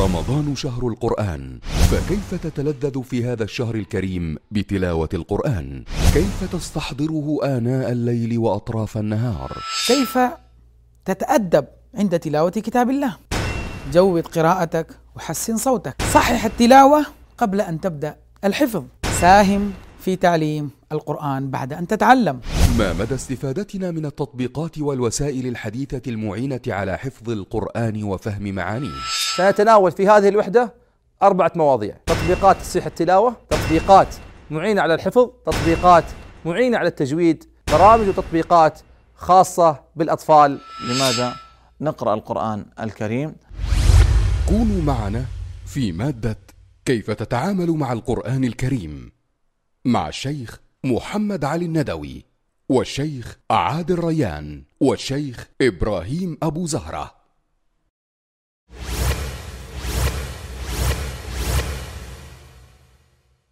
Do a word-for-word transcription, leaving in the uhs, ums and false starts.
رمضان شهر القرآن، فكيف تتلذذ في هذا الشهر الكريم بتلاوة القرآن؟ كيف تستحضره آناء الليل وأطراف النهار؟ كيف تتأدب عند تلاوة كتاب الله؟ جود قراءتك وحسن صوتك، صحح التلاوة قبل أن تبدأ الحفظ، ساهم في تعليم القرآن بعد أن تتعلم. ما مدى استفادتنا من التطبيقات والوسائل الحديثة المعينة على حفظ القرآن وفهم معانيه؟ سنتناول في هذه الوحدة أربعة مواضيع: تطبيقات تصحيح التلاوة، تطبيقات معينة على الحفظ، تطبيقات معينة على التجويد، برامج وتطبيقات خاصة بالأطفال. لماذا نقرأ القرآن الكريم؟ كونوا معنا في مادة كيف تتعامل مع القرآن الكريم مع الشيخ محمد علي الندوي والشيخ عادل ريان والشيخ إبراهيم أبو زهرة.